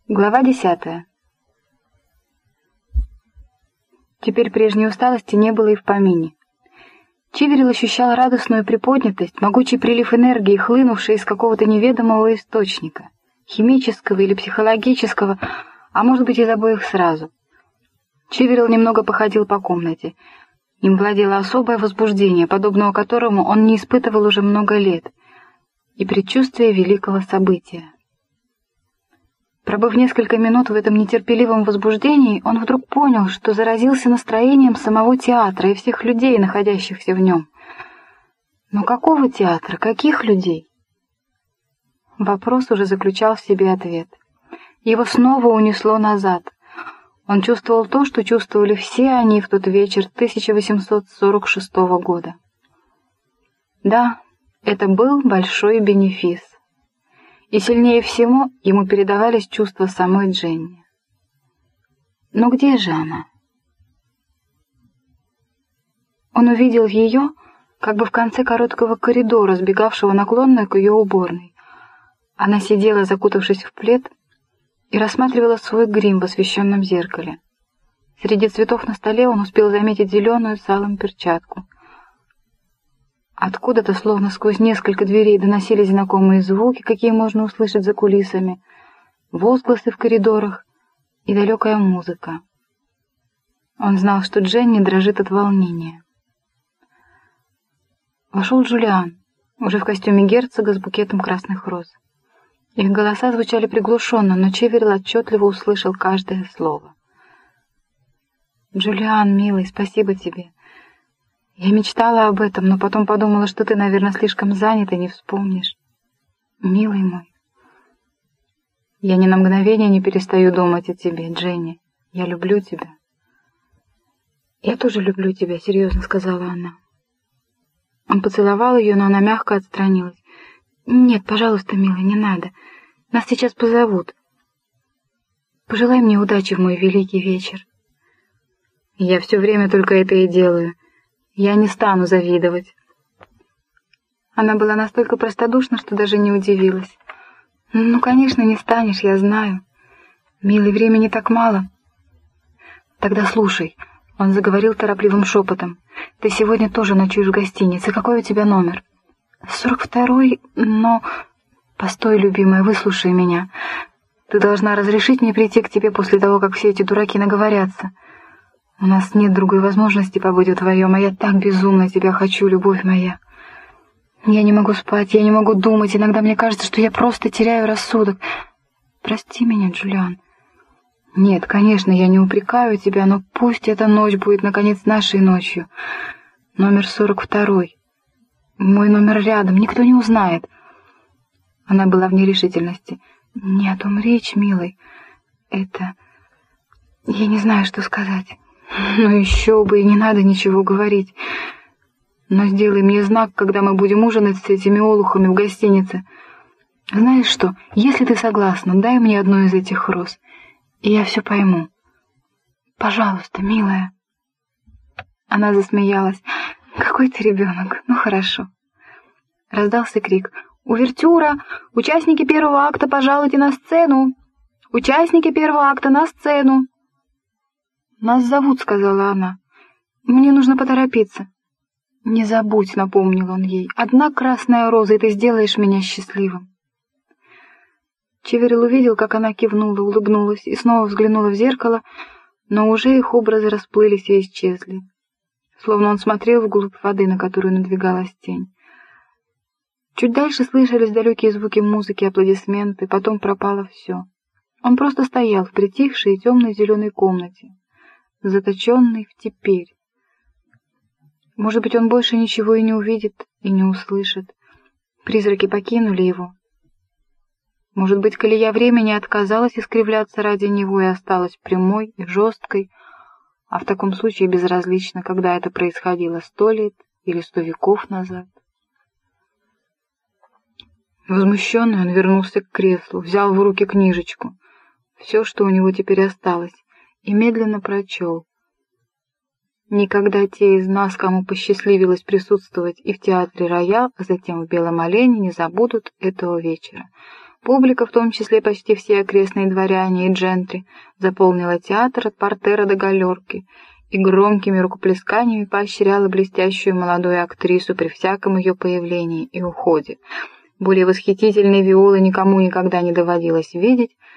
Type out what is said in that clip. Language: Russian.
Глава 10. Теперь прежней усталости не было и в помине. Чиверил ощущал радостную приподнятость, могучий прилив энергии, хлынувший из какого-то неведомого источника, химического или психологического, а может быть из обоих сразу. Чиверил немного походил по комнате. Им владело особое возбуждение, подобного которому он не испытывал уже много лет, и предчувствие великого события. Пробыв несколько минут в этом нетерпеливом возбуждении, он вдруг понял, что заразился настроением самого театра и всех людей, находящихся в нем. Но какого театра? Каких людей? Вопрос уже заключал в себе ответ. Его снова унесло назад. Он чувствовал то, что чувствовали все они в тот вечер 1846 года. Да, это был большой бенефис. И сильнее всего ему передавались чувства самой Дженни. Но где же она? Он увидел ее как бы в конце короткого коридора, сбегавшего наклонно к ее уборной. Она сидела, закутавшись в плед, и рассматривала свой грим в освещенном зеркале. Среди цветов на столе он успел заметить зеленую с алым перчатку. Откуда-то, словно сквозь несколько дверей, доносились знакомые звуки, какие можно услышать за кулисами, возгласы в коридорах и далекая музыка. Он знал, что Дженни дрожит от волнения. Вошел Джулиан, уже в костюме герцога с букетом красных роз. Их голоса звучали приглушенно, но Чиверил отчетливо услышал каждое слово. «Джулиан, милый, спасибо тебе. Я мечтала об этом, но потом подумала, что ты, наверное, слишком занят и не вспомнишь. Милый мой, я ни на мгновение не перестаю думать о тебе, Дженни. Я люблю тебя». «Я тоже люблю тебя», — серьезно сказала она. Он поцеловал ее, но она мягко отстранилась. «Нет, пожалуйста, милый, не надо. Нас сейчас позовут. Пожелай мне удачи в мой великий вечер». «Я все время только это и делаю. Я не стану завидовать». Она была настолько простодушна, что даже не удивилась. «Ну, конечно, не станешь, я знаю. Милый, времени так мало». «Тогда слушай», — он заговорил торопливым шепотом. «Ты сегодня тоже ночуешь в гостинице. Какой у тебя номер?» 42-й, но... Постой, любимая, выслушай меня. Ты должна разрешить мне прийти к тебе после того, как все эти дураки наговорятся. У нас нет другой возможности побыть вдвоем, а я так безумно тебя хочу, любовь моя. Я не могу спать, я не могу думать, иногда мне кажется, что я просто теряю рассудок. Прости меня, Джулиан. Нет, конечно, я не упрекаю тебя, но пусть эта ночь будет, наконец, нашей ночью. Номер 42-й. Мой номер рядом, никто не узнает. Она была в нерешительности. Не о том речь, милый. Это... Я не знаю, что сказать. Ну еще бы, и не надо ничего говорить. Но сделай мне знак, когда мы будем ужинать с этими олухами в гостинице. Знаешь что, если ты согласна, дай мне одну из этих роз, и я все пойму. Пожалуйста, милая. Она засмеялась. Какой ты ребенок, ну хорошо. Раздался крик. «Увертюра! Участники первого акта, пожалуйте на сцену! Участники первого акта на сцену!» «Нас зовут», — сказала она. «Мне нужно поторопиться». «Не забудь», — напомнил он ей. «Одна красная роза, и ты сделаешь меня счастливым». Чиверил увидел, как она кивнула, улыбнулась и снова взглянула в зеркало, но уже их образы расплылись и исчезли. Словно он смотрел вглубь воды, на которую надвигалась тень. Чуть дальше слышались далекие звуки музыки, аплодисменты, потом пропало все. Он просто стоял в притихшей и темной зеленой комнате, заточенный в теперь. Может быть, он больше ничего и не увидит, и не услышит. Призраки покинули его. Может быть, колея времени отказалась искривляться ради него и осталась прямой и жесткой, а в таком случае безразлично, когда это происходило 100 лет или 100 веков назад. Возмущенный, он вернулся к креслу, взял в руки книжечку, все, что у него теперь осталось, и медленно прочел. Никогда те из нас, кому посчастливилось присутствовать и в театре «Роял», а затем в «Белом олене», не забудут этого вечера. Публика, в том числе почти все окрестные дворяне и джентри, заполнила театр от портера до галерки и громкими рукоплесканиями поощряла блестящую молодую актрису при всяком ее появлении и уходе. Более восхитительной Виолы никому никогда не доводилось видеть,